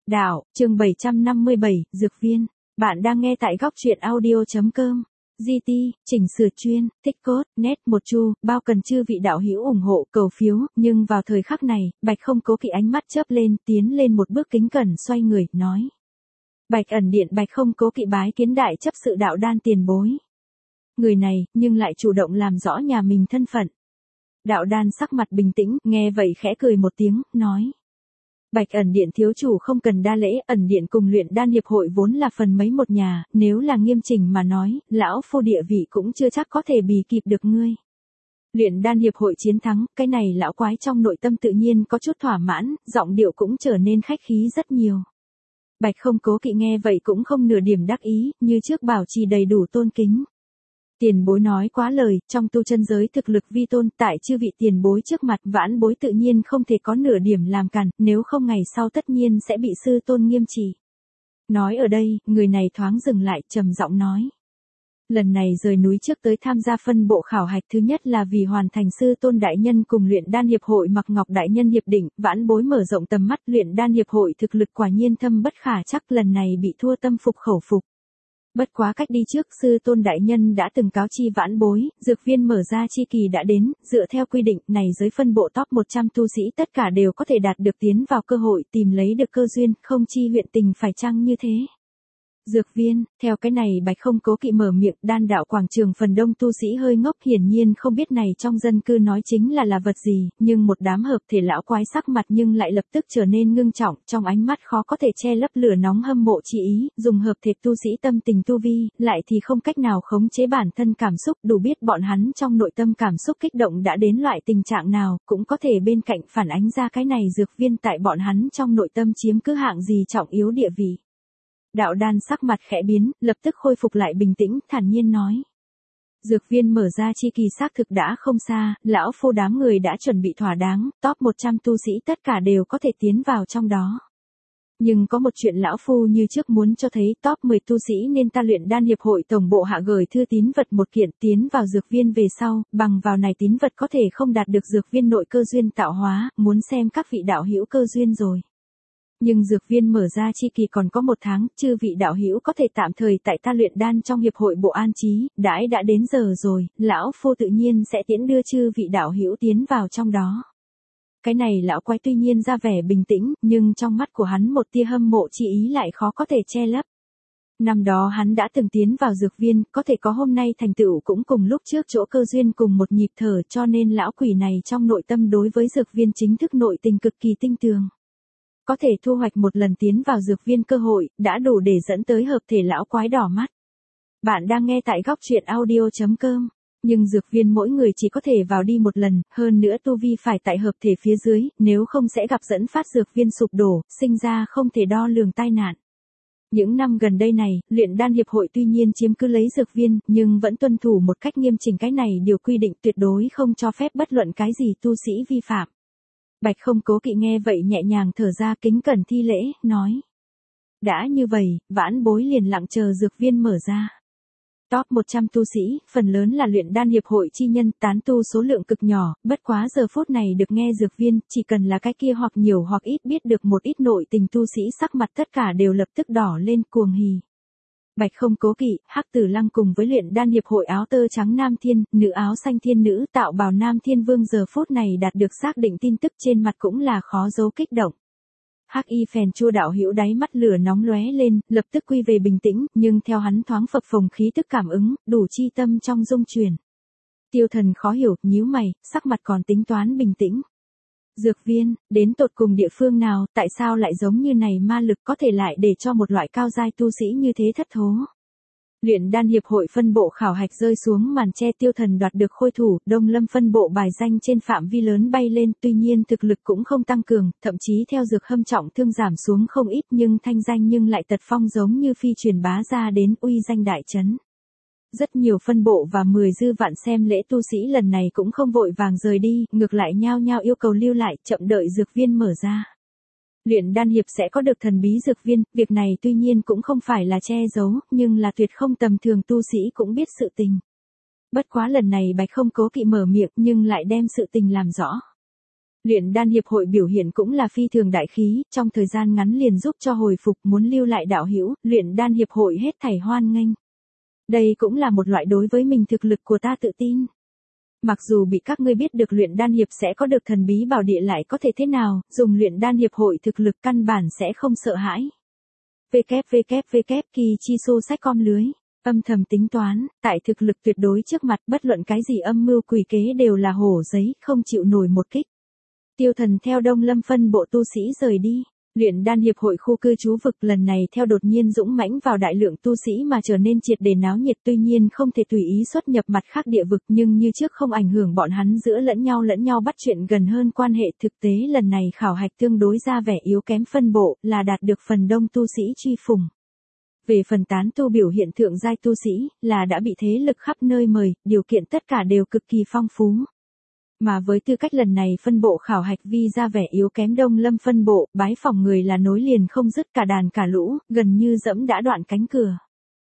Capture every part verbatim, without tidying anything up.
Đạo, chương bảy trăm năm mươi bảy, Dược viên. Bạn đang nghe tại góc truyện audio.com. giê tê, chỉnh sửa chuyên, thích cốt, nét một chu, bao cần chư vị đạo hữu ủng hộ, cầu phiếu, nhưng vào thời khắc này, Bạch không cố kỵ ánh mắt chớp lên, tiến lên một bước kính cẩn xoay người, nói. Bạch ẩn điện Bạch không cố kỵ bái kiến đại chấp sự đạo đan tiền bối. Người này, nhưng lại chủ động làm rõ nhà mình thân phận. Đạo đan sắc mặt bình tĩnh, nghe vậy khẽ cười một tiếng, nói. Bạch ẩn điện thiếu chủ không cần đa lễ, ẩn điện cùng luyện đan hiệp hội vốn là phần mấy một nhà, nếu là nghiêm chỉnh mà nói, lão phu địa vị cũng chưa chắc có thể bì kịp được ngươi. Luyện đan hiệp hội chiến thắng, cái này lão quái trong nội tâm tự nhiên có chút thỏa mãn, giọng điệu cũng trở nên khách khí rất nhiều. Bạch không cố kỵ nghe vậy cũng không nửa điểm đắc ý, như trước bảo trì đầy đủ tôn kính. Tiền bối nói quá lời, trong tu chân giới thực lực vi tôn, tại chư vị tiền bối trước mặt vãn bối tự nhiên không thể có nửa điểm làm cản, nếu không ngày sau tất nhiên sẽ bị sư tôn nghiêm trị. Nói ở đây, người này thoáng dừng lại, trầm giọng nói. Lần này rời núi trước tới tham gia phân bộ khảo hạch thứ nhất là vì hoàn thành sư tôn đại nhân cùng luyện đan hiệp hội Mặc Ngọc đại nhân hiệp định, vãn bối mở rộng tầm mắt, luyện đan hiệp hội thực lực quả nhiên thâm bất khả chắc, lần này bị thua tâm phục khẩu phục. Bất quá cách đi trước, sư tôn đại nhân đã từng cáo chi vãn bối, dược viên mở ra chi kỳ đã đến, dựa theo quy định này giới phân bộ top một trăm tu sĩ tất cả đều có thể đạt được tiến vào cơ hội tìm lấy được cơ duyên, không chi huyện tình phải chăng như thế. Dược viên, theo cái này Bạch không cố kỵ mở miệng, đan đạo quảng trường phần đông tu sĩ hơi ngốc, hiển nhiên không biết này trong dân cư nói chính là là vật gì, nhưng một đám hợp thể lão quái sắc mặt nhưng lại lập tức trở nên ngưng trọng, trong ánh mắt khó có thể che lấp lửa nóng hâm mộ chi ý, dùng hợp thể tu sĩ tâm tình tu vi, lại thì không cách nào khống chế bản thân cảm xúc, đủ biết bọn hắn trong nội tâm cảm xúc kích động đã đến loại tình trạng nào, cũng có thể bên cạnh phản ánh ra cái này dược viên tại bọn hắn trong nội tâm chiếm cứ hạng gì trọng yếu địa vị. Đạo đan sắc mặt khẽ biến, lập tức khôi phục lại bình tĩnh, thản nhiên nói. Dược viên mở ra chi kỳ xác thực đã không xa, lão phu đám người đã chuẩn bị thỏa đáng, top một trăm tu sĩ tất cả đều có thể tiến vào trong đó. Nhưng có một chuyện lão phu như trước muốn cho thấy, top mười tu sĩ nên ta luyện đan hiệp hội tổng bộ hạ gửi thư tín vật một kiện tiến vào dược viên về sau, bằng vào này tín vật có thể không đạt được dược viên nội cơ duyên tạo hóa, muốn xem các vị đạo hữu cơ duyên rồi. Nhưng dược viên mở ra chi kỳ còn có một tháng, chư vị đạo hữu có thể tạm thời tại ta luyện đan trong hiệp hội bộ an trí, đãi đã đến giờ rồi, lão phu tự nhiên sẽ tiễn đưa chư vị đạo hữu tiến vào trong đó. Cái này lão quái tuy nhiên ra vẻ bình tĩnh, nhưng trong mắt của hắn một tia hâm mộ chi ý lại khó có thể che lấp. Năm đó hắn đã từng tiến vào dược viên, có thể có hôm nay thành tựu cũng cùng lúc trước chỗ cơ duyên cùng một nhịp thở, cho nên lão quỷ này trong nội tâm đối với dược viên chính thức nội tình cực kỳ tinh tường. Có thể thu hoạch một lần tiến vào dược viên cơ hội, đã đủ để dẫn tới hợp thể lão quái đỏ mắt. Bạn đang nghe tại góc truyện audio.com. Nhưng dược viên mỗi người chỉ có thể vào đi một lần, hơn nữa tu vi phải tại hợp thể phía dưới, nếu không sẽ gặp dẫn phát dược viên sụp đổ, sinh ra không thể đo lường tai nạn. Những năm gần đây này, luyện đan hiệp hội tuy nhiên chiếm cứ lấy dược viên, nhưng vẫn tuân thủ một cách nghiêm chỉnh cái này điều quy định tuyệt đối không cho phép bất luận cái gì tu sĩ vi phạm. Bạch không cố kỵ nghe vậy nhẹ nhàng thở ra kính cẩn thi lễ, nói. Đã như vậy, vãn bối liền lặng chờ dược viên mở ra. Top một trăm tu sĩ, phần lớn là luyện đan hiệp hội chi nhân, tán tu số lượng cực nhỏ, bất quá giờ phút này được nghe dược viên, chỉ cần là cái kia hoặc nhiều hoặc ít biết được một ít nội tình tu sĩ sắc mặt tất cả đều lập tức đỏ lên cuồng hỉ. Bạch không cố kỵ, Hắc Tử Lăng cùng với luyện đan hiệp hội áo tơ trắng nam thiên, nữ áo xanh thiên nữ tạo bào nam thiên vương giờ phút này đạt được xác định tin tức trên mặt cũng là khó giấu kích động. Hắc y phèn chua đạo hữu đáy mắt lửa nóng lóe lên, lập tức quy về bình tĩnh, nhưng theo hắn thoáng phập phồng khí tức cảm ứng, đủ chi tâm trong dung truyền. Tiêu Thần khó hiểu, nhíu mày, sắc mặt còn tính toán bình tĩnh. Dược viên, đến tột cùng địa phương nào, tại sao lại giống như này ma lực có thể lại để cho một loại cao giai tu sĩ như thế thất thố. Luyện đan hiệp hội phân bộ khảo hạch rơi xuống màn che, Tiêu Thần đoạt được khôi thủ, Đông Lâm phân bộ bài danh trên phạm vi lớn bay lên, tuy nhiên thực lực cũng không tăng cường, thậm chí theo dược hâm trọng thương giảm xuống không ít, nhưng thanh danh nhưng lại tật phong giống như phi truyền bá ra đến uy danh đại chấn. Rất nhiều phân bộ và mười dư vạn xem lễ tu sĩ lần này cũng không vội vàng rời đi, ngược lại nhao nhao yêu cầu lưu lại, chậm đợi dược viên mở ra. Luyện đan hiệp sẽ có được thần bí dược viên, việc này tuy nhiên cũng không phải là che giấu, nhưng là tuyệt không tầm thường tu sĩ cũng biết sự tình. Bất quá lần này Bạch không cố kỵ mở miệng nhưng lại đem sự tình làm rõ. Luyện đan hiệp hội biểu hiện cũng là phi thường đại khí, trong thời gian ngắn liền giúp cho hồi phục, muốn lưu lại đạo hữu, luyện đan hiệp hội hết thảy hoan nghênh. Đây cũng là một loại đối với mình thực lực của ta tự tin. Mặc dù bị các ngươi biết được luyện đan hiệp sẽ có được thần bí bảo địa lại có thể thế nào, dùng luyện đan hiệp hội thực lực căn bản sẽ không sợ hãi. www Kichiso sách com lưới. Âm thầm tính toán, tại thực lực tuyệt đối trước mặt bất luận cái gì âm mưu quỷ kế đều là hổ giấy, không chịu nổi một kích. Tiêu Thần theo Đông Lâm phân bộ tu sĩ rời đi. Luyện đan hiệp hội khu cư trú vực lần này theo đột nhiên dũng mãnh vào đại lượng tu sĩ mà trở nên triệt để náo nhiệt, tuy nhiên không thể tùy ý xuất nhập mặt khác địa vực nhưng như trước không ảnh hưởng bọn hắn giữa lẫn nhau lẫn nhau bắt chuyện gần hơn quan hệ. Thực tế lần này khảo hạch tương đối ra vẻ yếu kém phân bộ là đạt được phần đông tu sĩ truy phùng. Về phần tán tu biểu hiện thượng giai tu sĩ là đã bị thế lực khắp nơi mời, điều kiện tất cả đều cực kỳ phong phú. Mà với tư cách lần này phân bộ khảo hạch vi ra vẻ yếu kém Đông Lâm phân bộ, bái phỏng người là nối liền không dứt cả đàn cả lũ, gần như dẫm đã đoạn cánh cửa.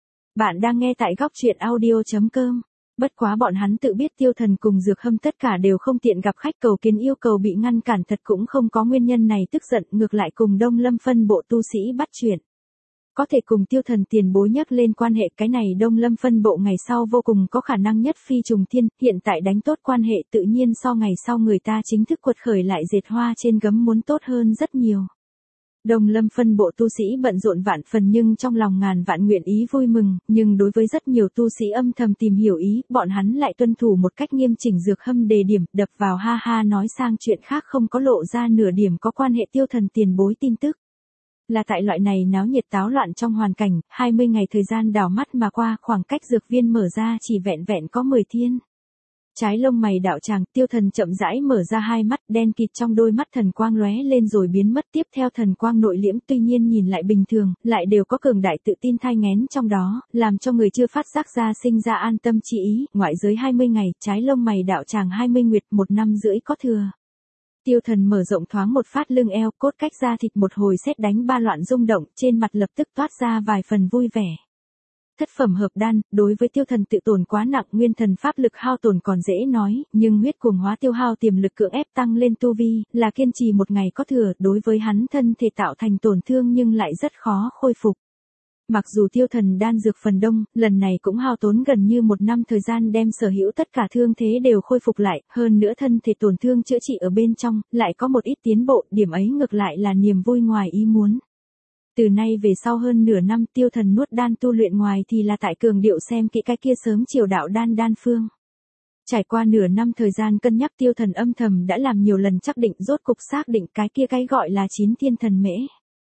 Bạn đang nghe tại góc truyện audio chấm com. Bất quá bọn hắn tự biết Tiêu Thần cùng Dược Hâm tất cả đều không tiện gặp khách cầu kiến yêu cầu bị ngăn cản, thật cũng không có nguyên nhân này tức giận, ngược lại cùng Đông Lâm phân bộ tu sĩ bắt chuyện. Có thể cùng Tiêu Thần tiền bối nhắc lên quan hệ, cái này Đông Lâm phân bộ ngày sau vô cùng có khả năng nhất phi trùng thiên, hiện tại đánh tốt quan hệ tự nhiên so ngày sau người ta chính thức quật khởi lại dệt hoa trên gấm muốn tốt hơn rất nhiều. Đông Lâm phân bộ tu sĩ bận rộn vạn phần nhưng trong lòng ngàn vạn nguyện ý vui mừng, nhưng đối với rất nhiều tu sĩ âm thầm tìm hiểu ý, bọn hắn lại tuân thủ một cách nghiêm chỉnh. Dược Hâm đề điểm, đập vào ha ha nói sang chuyện khác, không có lộ ra nửa điểm có quan hệ Tiêu Thần tiền bối tin tức. Là tại loại này náo nhiệt táo loạn trong hoàn cảnh, hai mươi ngày thời gian đảo mắt mà qua, khoảng cách dược viên mở ra chỉ vẹn vẹn có mười thiên. Trái lông mày đạo tràng, Tiêu Thần chậm rãi mở ra hai mắt, đen kịt trong đôi mắt thần quang lóe lên rồi biến mất, tiếp theo thần quang nội liễm, tuy nhiên nhìn lại bình thường, lại đều có cường đại tự tin thai nghén trong đó, làm cho người chưa phát giác ra sinh ra an tâm chi ý. Ngoại giới hai mươi ngày, trái lông mày đạo tràng hai mươi nguyệt, một năm rưỡi có thừa. Tiêu Thần mở rộng thoáng một phát lưng eo, cốt cách da thịt một hồi sét đánh ba loạn rung động, trên mặt lập tức toát ra vài phần vui vẻ. Thất phẩm hợp đan, đối với Tiêu Thần tự tổn quá nặng, nguyên thần pháp lực hao tổn còn dễ nói, nhưng huyết cuồng hóa tiêu hao tiềm lực cưỡng ép tăng lên tu vi, là kiên trì một ngày có thừa, đối với hắn thân thể tạo thành tổn thương nhưng lại rất khó khôi phục. Mặc dù Tiêu Thần đan dược phần đông, lần này cũng hao tốn gần như một năm thời gian đem sở hữu tất cả thương thế đều khôi phục lại, hơn nữa thân thể tổn thương chữa trị ở bên trong, lại có một ít tiến bộ, điểm ấy ngược lại là niềm vui ngoài ý muốn. Từ nay về sau hơn nửa năm Tiêu Thần nuốt đan tu luyện ngoài thì là tại cường điệu xem kỹ cái kia sớm chiều đạo đan đan phương. Trải qua nửa năm thời gian cân nhắc, Tiêu Thần âm thầm đã làm nhiều lần chắc định, rốt cục xác định cái kia cái gọi là chín thiên thần mễ.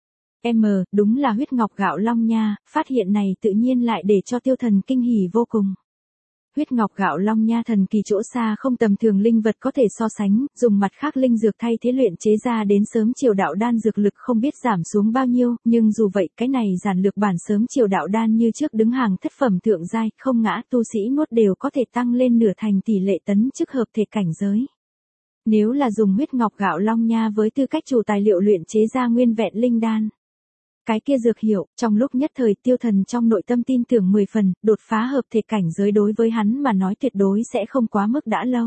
M, đúng là huyết ngọc gạo long nha, phát hiện này tự nhiên lại để cho Tiêu Thần kinh hỉ vô cùng. Huyết ngọc gạo long nha thần kỳ chỗ xa không tầm thường linh vật có thể so sánh, dùng mặt khác linh dược thay thế luyện chế ra đến sớm chiều đạo đan dược lực không biết giảm xuống bao nhiêu, nhưng dù vậy cái này giản lược bản sớm chiều đạo đan như trước đứng hàng thất phẩm thượng giai, không ngã tu sĩ nuốt đều có thể tăng lên nửa thành tỷ lệ tấn chức hợp thể cảnh giới. Nếu là dùng huyết ngọc gạo long nha với tư cách chủ tài liệu luyện chế ra nguyên vẹn linh đan, cái kia dược hiệu, trong lúc nhất thời Tiêu Thần trong nội tâm tin tưởng mười phần, đột phá hợp thể cảnh giới đối với hắn mà nói tuyệt đối sẽ không quá mức đã lâu.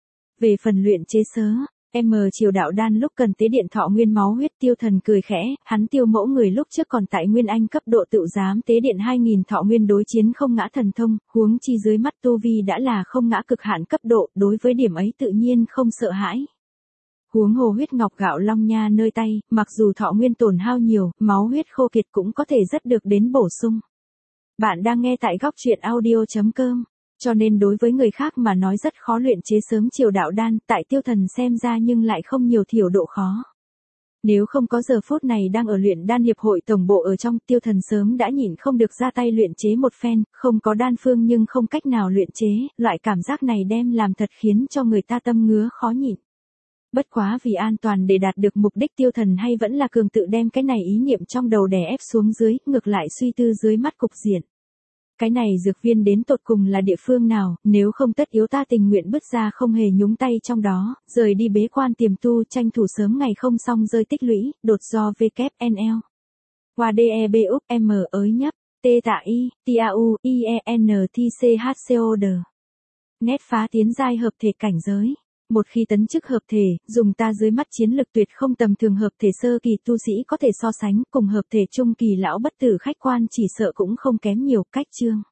Về phần luyện chế sớ, M chiều đạo đan lúc cần tế điện thọ nguyên máu huyết, Tiêu Thần cười khẽ, hắn Tiêu mẫu người lúc trước còn tại nguyên anh cấp độ tự dám tế điện hai nghìn thọ nguyên đối chiến không ngã thần thông, huống chi dưới mắt tu vi đã là không ngã cực hạn cấp độ, đối với điểm ấy tự nhiên không sợ hãi. Huống hồ huyết ngọc gạo long nha nơi tay, mặc dù thọ nguyên tổn hao nhiều, máu huyết khô kiệt cũng có thể rất được đến bổ sung. Bạn đang nghe tại góc truyện audio chấm com, cho nên đối với người khác mà nói rất khó luyện chế sớm chiều đạo đan, tại Tiêu Thần xem ra nhưng lại không nhiều thiểu độ khó. Nếu không có giờ phút này đang ở luyện đan hiệp hội tổng bộ ở trong, Tiêu Thần sớm đã nhịn không được ra tay luyện chế một phen, không có đan phương nhưng không cách nào luyện chế, loại cảm giác này đem làm thật khiến cho người ta tâm ngứa khó nhịn. Bất quá vì an toàn để đạt được mục đích, Tiêu Thần hay vẫn là cường tự đem cái này ý niệm trong đầu đè ép xuống dưới, ngược lại suy tư dưới mắt cục diện. Cái này dược viên đến tột cùng là địa phương nào, nếu không tất yếu ta tình nguyện bứt ra không hề nhúng tay trong đó, rời đi bế quan tiềm tu tranh thủ sớm ngày không xong rơi tích lũy, đột do vê kép en lờ. Qua đê bê úc M ới nhấp, T tạ I, T A U, I E N T C H C O D. Nét phá tiến giai hợp thể cảnh giới. một khi tấn chức hợp thể, dùng ta dưới mắt chiến lực tuyệt không tầm thường hợp thể sơ kỳ tu sĩ có thể so sánh, cùng hợp thể trung kỳ lão bất tử khách quan chỉ sợ cũng không kém nhiều, cách chương.